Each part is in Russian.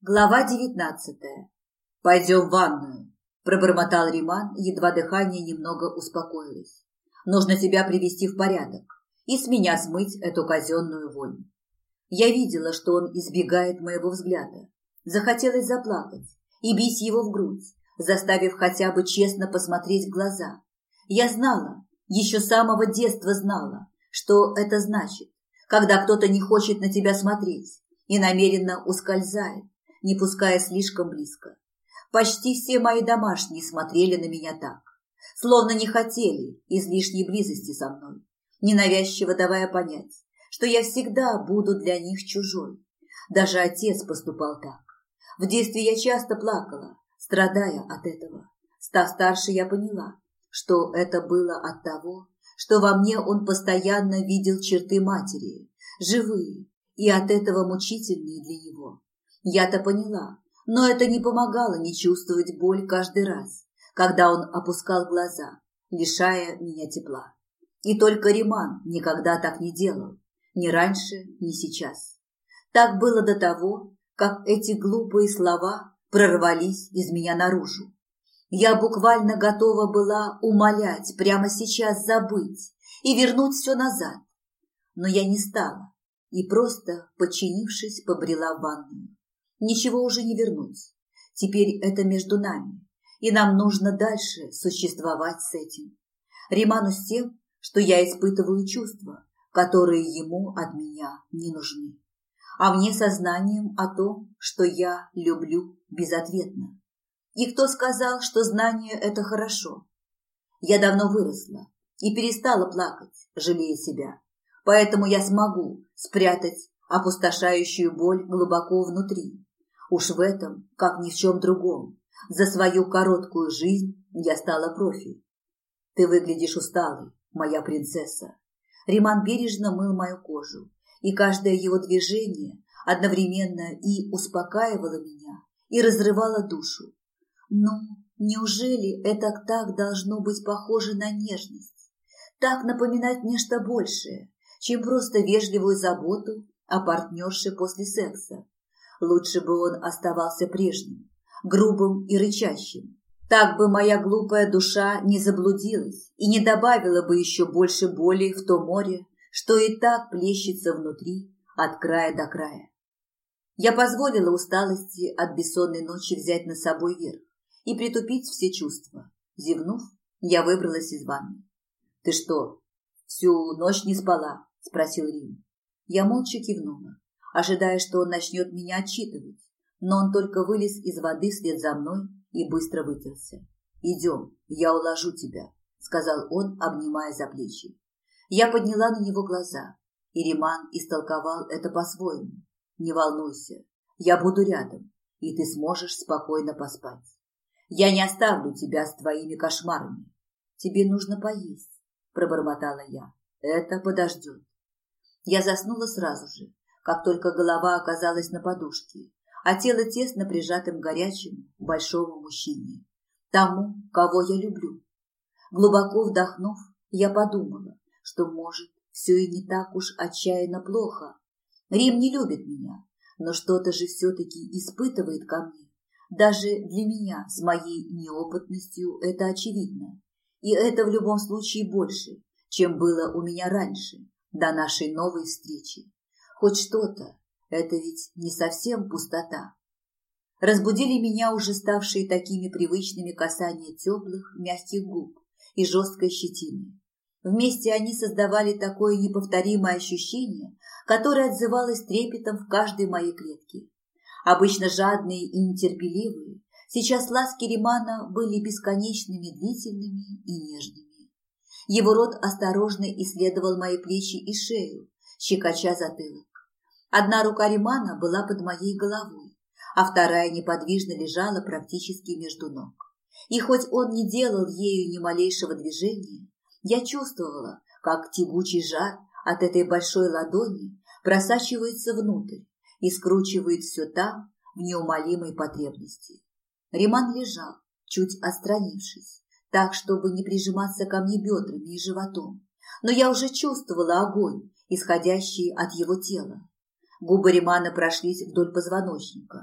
Глава 19. «Пойдем в ванную», – пробормотал Риман, едва дыхание немного успокоилось. «Нужно тебя привести в порядок и с меня смыть эту казенную вонь». Я видела, что он избегает моего взгляда. Захотелось заплакать и бить его в грудь, заставив хотя бы честно посмотреть в глаза. Я знала, еще с самого детства знала, что это значит, когда кто-то не хочет на тебя смотреть и намеренно ускользает, не пуская слишком близко. Почти все мои домашние смотрели на меня так, словно не хотели излишней близости со мной, ненавязчиво давая понять, что я всегда буду для них чужой. Даже отец поступал так. В детстве я часто плакала, страдая от этого. Став старше, я поняла, что это было от того, что во мне он постоянно видел черты матери, живые и от этого мучительные для него. Я-то поняла, но это не помогало не чувствовать боль каждый раз, когда он опускал глаза, лишая меня тепла. И только Риман никогда так не делал, ни раньше, ни сейчас. Так было до того, как эти глупые слова прорвались из меня наружу. Я буквально готова была умолять прямо сейчас забыть и вернуть все назад. Но я не стала и просто, подчинившись, побрела в ванную. Ничего уже не вернуть. Теперь это между нами, и нам нужно дальше существовать с этим. Риману с тем, что я испытываю чувства, которые ему от меня не нужны. А мне сознанием о том, что я люблю безответно. И кто сказал, что знание – это хорошо? Я давно выросла и перестала плакать, жалея себя. Поэтому я смогу спрятать опустошающую боль глубоко внутри. Уж в этом, как ни в чем другом, за свою короткую жизнь я стала профи. Ты выглядишь усталой, моя принцесса. Риман бережно мыл мою кожу, и каждое его движение одновременно и успокаивало меня, и разрывало душу. Ну, неужели это так должно быть похоже на нежность? Так напоминать нечто большее, чем просто вежливую заботу о партнерше после секса? Лучше бы он оставался прежним, грубым и рычащим. Так бы моя глупая душа не заблудилась и не добавила бы еще больше боли в то море, что и так плещется внутри от края до края. Я позволила усталости от бессонной ночи взять на собой верх и притупить все чувства. Зевнув, я выбралась из ванны. «Ты что, всю ночь не спала?» – спросил Рим. Я молча кивнула, ожидая, что он начнет меня отчитывать, но он только вылез из воды вслед за мной и быстро вытерся. «Идем, я уложу тебя», – сказал он, обнимая за плечи. Я подняла на него глаза, и Риман истолковал это по-своему. «Не волнуйся, я буду рядом, и ты сможешь спокойно поспать. Я не оставлю тебя с твоими кошмарами. Тебе нужно поесть», – пробормотала я. «Это подождет». Я заснула сразу же, как только голова оказалась на подушке, а тело тесно прижатым к горячему, большому мужчине, тому, кого я люблю. Глубоко вдохнув, я подумала, что, может, все и не так уж отчаянно плохо. Рим не любит меня, но что-то же все-таки испытывает ко мне. Даже для меня с моей неопытностью это очевидно. И это в любом случае больше, чем было у меня раньше, до нашей новой встречи. Хоть что-то, это ведь не совсем пустота. Разбудили меня уже ставшие такими привычными касания теплых, мягких губ и жесткой щетины. Вместе они создавали такое неповторимое ощущение, которое отзывалось трепетом в каждой моей клетке. Обычно жадные и нетерпеливые, сейчас ласки Римана были бесконечными, длительными и нежными. Его рот осторожно исследовал мои плечи и шею, щекоча затылок. Одна рука Римана была под моей головой, а вторая неподвижно лежала практически между ног. И хоть он не делал ею ни малейшего движения, я чувствовала, как тягучий жар от этой большой ладони просачивается внутрь и скручивает все там в неумолимой потребности. Риман лежал, чуть отстранившись, так, чтобы не прижиматься ко мне бедрами и животом, но я уже чувствовала огонь, исходящий от его тела. Губы Римана прошлись вдоль позвоночника,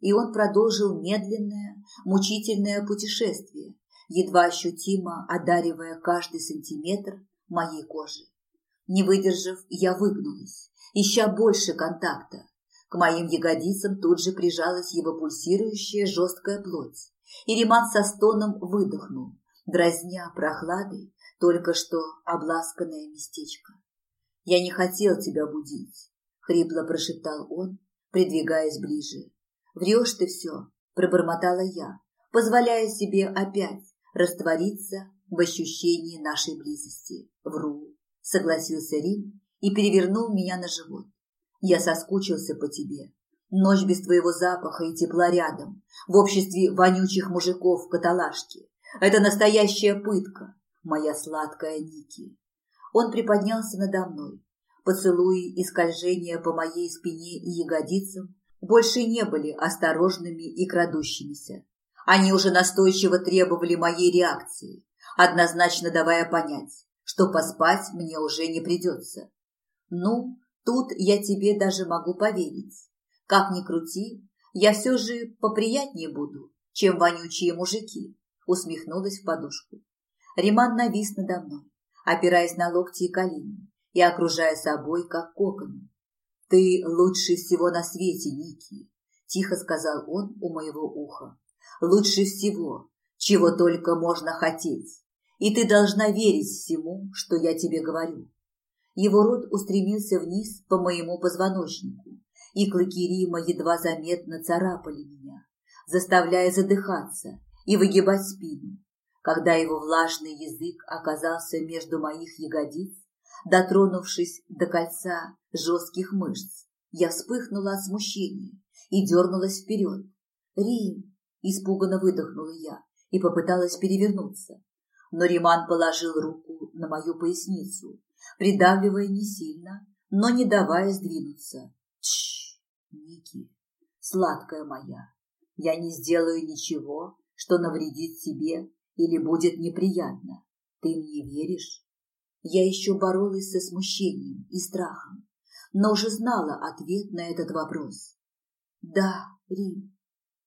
и он продолжил медленное, мучительное путешествие, едва ощутимо одаривая каждый сантиметр моей кожи. Не выдержав, я выгнулась, ища больше контакта. К моим ягодицам тут же прижалась его пульсирующая жесткая плоть, и Риман со стоном выдохнул, дразня прохладой только что обласканное местечко. «Я не хотел тебя будить», — хрипло прошептал он, придвигаясь ближе. «Врешь ты все», — пробормотала я, позволяя себе опять раствориться в ощущении нашей близости. «Вру», — согласился Рим и перевернул меня на живот. «Я соскучился по тебе. Ночь без твоего запаха и тепла рядом, в обществе вонючих мужиков в каталажке. Это настоящая пытка, моя сладкая Ники». Он приподнялся надо мной. Поцелуи и скольжения по моей спине и ягодицам больше не были осторожными и крадущимися. Они уже настойчиво требовали моей реакции, однозначно давая понять, что поспать мне уже не придется. «Ну, тут я тебе даже могу поверить. Как ни крути, я все же поприятнее буду, чем вонючие мужики», — усмехнулась в подушку. Риман навис надо мной, опираясь на локти и колени и окружая собой, как коконом. «Ты лучше всего на свете, Ники», – тихо сказал он у моего уха. «Лучше всего, чего только можно хотеть, и ты должна верить всему, что я тебе говорю». Его рот устремился вниз по моему позвоночнику, и клыки Рима едва заметно царапали меня, заставляя задыхаться и выгибать спину. Когда его влажный язык оказался между моих ягодиц, дотронувшись до кольца жестких мышц, я вспыхнула от смущения и дернулась вперед. «Рим!» – испуганно выдохнула я и попыталась перевернуться. Но Риман положил руку на мою поясницу, придавливая не сильно, но не давая сдвинуться. «Тш, Ники, сладкая моя, я не сделаю ничего, что навредит тебе или будет неприятно. Ты мне веришь?» Я еще боролась со смущением и страхом, но уже знала ответ на этот вопрос. «Да, Рим».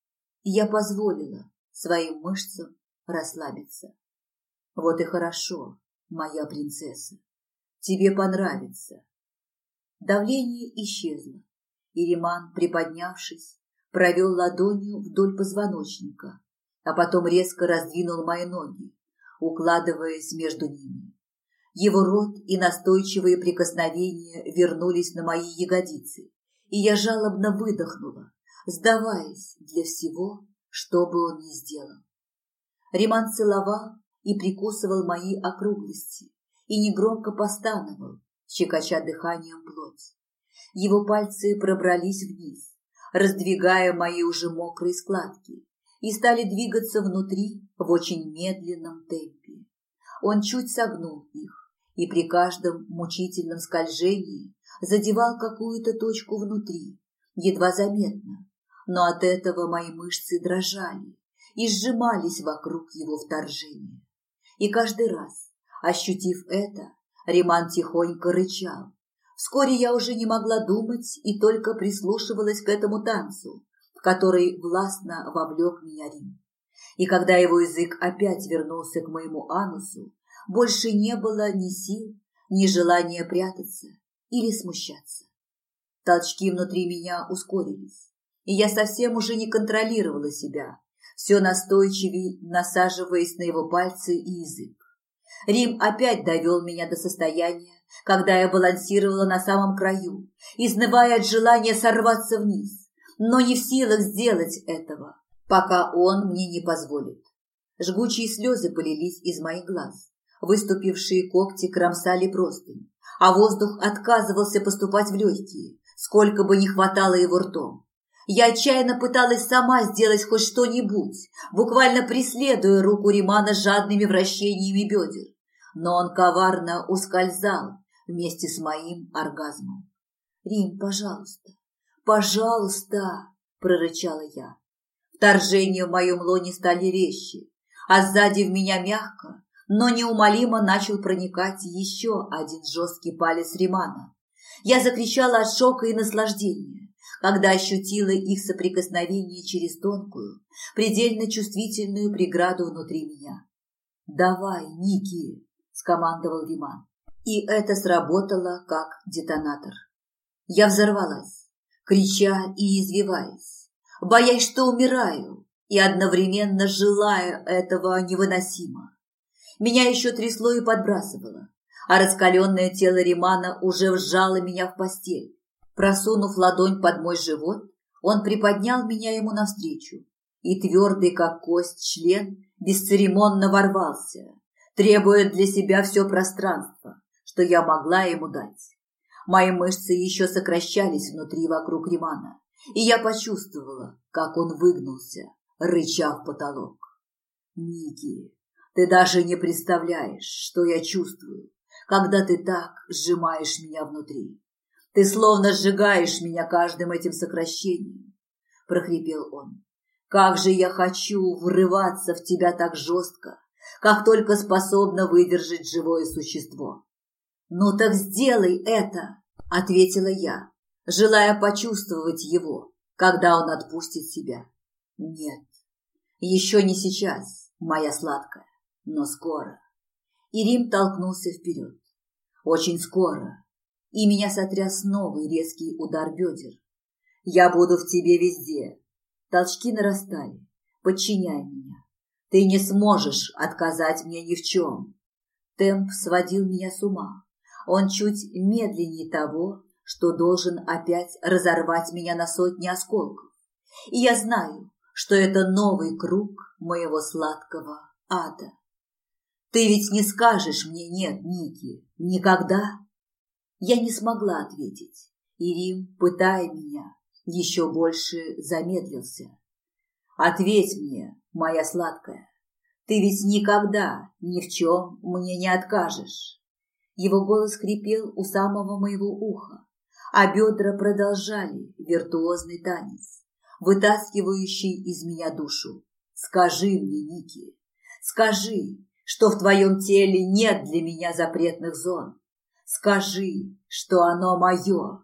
Я позволила своим мышцам расслабиться. «Вот и хорошо, моя принцесса. Тебе понравится». Давление исчезло, и Риман, приподнявшись, провел ладонью вдоль позвоночника, а потом резко раздвинул мои ноги, укладываясь между ними. Его рот и настойчивые прикосновения вернулись на мои ягодицы, и я жалобно выдохнула, сдаваясь для всего, что бы он ни сделал. Риман целовал и прикусывал мои округлости и негромко постановал, щекоча дыханием плоть. Его пальцы пробрались вниз, раздвигая мои уже мокрые складки, и стали двигаться внутри в очень медленном темпе. Он чуть согнул их, и при каждом мучительном скольжении задевал какую-то точку внутри, едва заметно, но от этого мои мышцы дрожали и сжимались вокруг его вторжения. И каждый раз, ощутив это, Риман тихонько рычал. Вскоре я уже не могла думать и только прислушивалась к этому танцу, в который властно вовлек меня Рим. И когда его язык опять вернулся к моему анусу, больше не было ни сил, ни желания прятаться или смущаться. Толчки внутри меня ускорились, и я совсем уже не контролировала себя, все настойчивее насаживаясь на его пальцы и язык. Рим опять довел меня до состояния, когда я балансировала на самом краю, изнывая от желания сорваться вниз, но не в силах сделать этого, пока он мне не позволит. Жгучие слезы полились из моих глаз. Выступившие когти кромсали простынь, а воздух отказывался поступать в легкие, сколько бы ни хватало его ртом. Я отчаянно пыталась сама сделать хоть что-нибудь, буквально преследуя руку Римана жадными вращениями бедер, но он коварно ускользал вместе с моим оргазмом. «Рим, пожалуйста, пожалуйста!» – прорычала я. Вторжения в моем лоне стали резче, а сзади в меня мягко, но неумолимо начал проникать еще один жесткий палец Римана. Я закричала от шока и наслаждения. когда ощутила их соприкосновение через тонкую, предельно чувствительную преграду внутри меня. «Давай, Ники!» – скомандовал Риман. И это сработало как детонатор. Я взорвалась, крича и извиваясь, боясь, что умираю, и одновременно желая этого невыносимо. Меня еще трясло и подбрасывало, а раскаленное тело Римана уже вжало меня в постель. Просунув ладонь под мой живот, он приподнял меня ему навстречу, и твердый, как кость, член бесцеремонно ворвался, требуя для себя все пространство, что я могла ему дать. Мои мышцы еще сокращались внутри вокруг Римана, и я почувствовала, как он выгнулся, рыча в потолок. «Ники, ты даже не представляешь, что я чувствую, когда ты так сжимаешь меня внутри. Ты словно сжигаешь меня каждым этим сокращением», – прохрипел он. «Как же я хочу врываться в тебя так жестко, как только способно выдержать живое существо». «Ну так сделай это», – ответила я, желая почувствовать его, когда он отпустит себя. «Нет, еще не сейчас, моя сладкая, но скоро». И Рим толкнулся вперед. Очень скоро. И меня сотряс новый резкий удар бедер. «Я буду в тебе везде». Толчки нарастали, подчиняя меня. «Ты не сможешь отказать мне ни в чем». Темп сводил меня с ума. Он чуть медленнее того, что должен опять разорвать меня на сотни осколков. И я знаю, что это новый круг моего сладкого ада. «Ты ведь не скажешь мне нет, Ники, никогда?» Я не смогла ответить, и Рим, пытая меня, еще больше замедлился. «Ответь мне, моя сладкая, ты ведь никогда ни в чем мне не откажешь». Его голос хрипел у самого моего уха, а бедра продолжали виртуозный танец, вытаскивающий из меня душу. «Скажи мне, Ники, скажи, что в твоем теле нет для меня запретных зон. Скажи, что оно мое,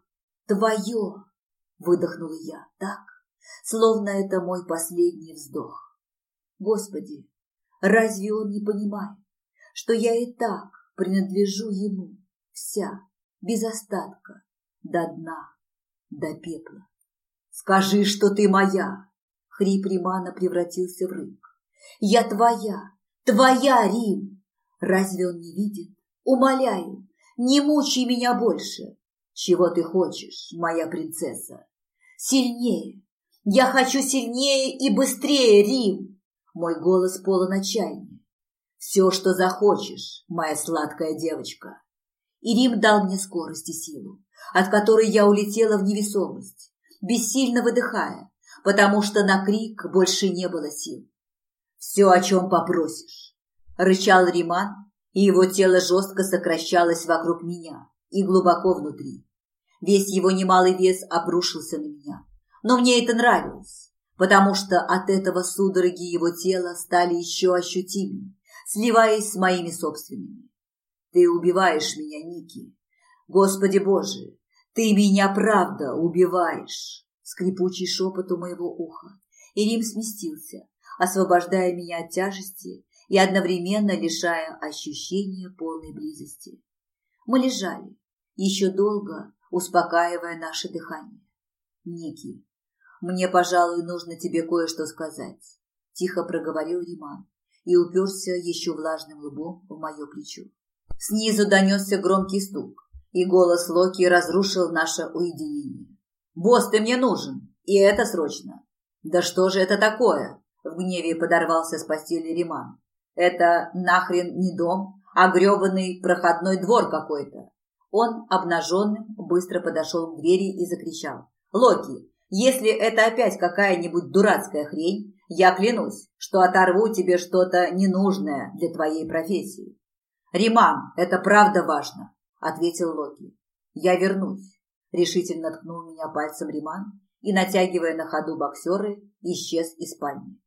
твое», – выдохнула я так, словно это мой последний вздох. Господи, разве он не понимает, что я и так принадлежу ему, вся, без остатка, до дна, до пепла? «Скажи, что ты моя!» Хрип Римана превратился в рык. «Я твоя, твоя, Рим! Разве он не видит? Умоляю, не мучай меня больше. Чего ты хочешь, моя принцесса? Сильнее! Я хочу сильнее и быстрее, Рим!» Мой голос полон отчаяния. «Все, что захочешь, моя сладкая девочка». И Рим дал мне скорость и силу, от которой я улетела в невесомость, бессильно выдыхая, потому что на крик больше не было сил. «Все, о чем попросишь», – рычал Риман, и его тело жестко сокращалось вокруг меня и глубоко внутри. Весь его немалый вес обрушился на меня, но мне это нравилось, потому что от этого судороги его тела стали еще ощутимее, сливаясь с моими собственными. «Ты убиваешь меня, Ники. Господи Боже, ты меня правда убиваешь!» Скрипучий шепот у моего уха, и Рим сместился, освобождая меня от тяжести и одновременно лишая ощущения полной близости. Мы лежали, еще долго успокаивая наше дыхание. «Ники, мне, пожалуй, нужно тебе кое-что сказать», – тихо проговорил Риман и уперся еще влажным лбом в мое плечо. Снизу донесся громкий стук, и голос Локи разрушил наше уединение. «Босс, ты мне нужен, и это срочно!» «Да что же это такое?» – в гневе подорвался с постели Риман. «Это нахрен не дом, а гребаный проходной двор какой-то». Он, обнаженным, быстро подошел к двери и закричал. «Локи, если это опять какая-нибудь дурацкая хрень, я клянусь, что оторву тебе что-то ненужное для твоей профессии». «Риман, это правда важно», – ответил Локи. «Я вернусь», – решительно ткнул меня пальцем Риман и, натягивая на ходу боксеры, исчез из спальни.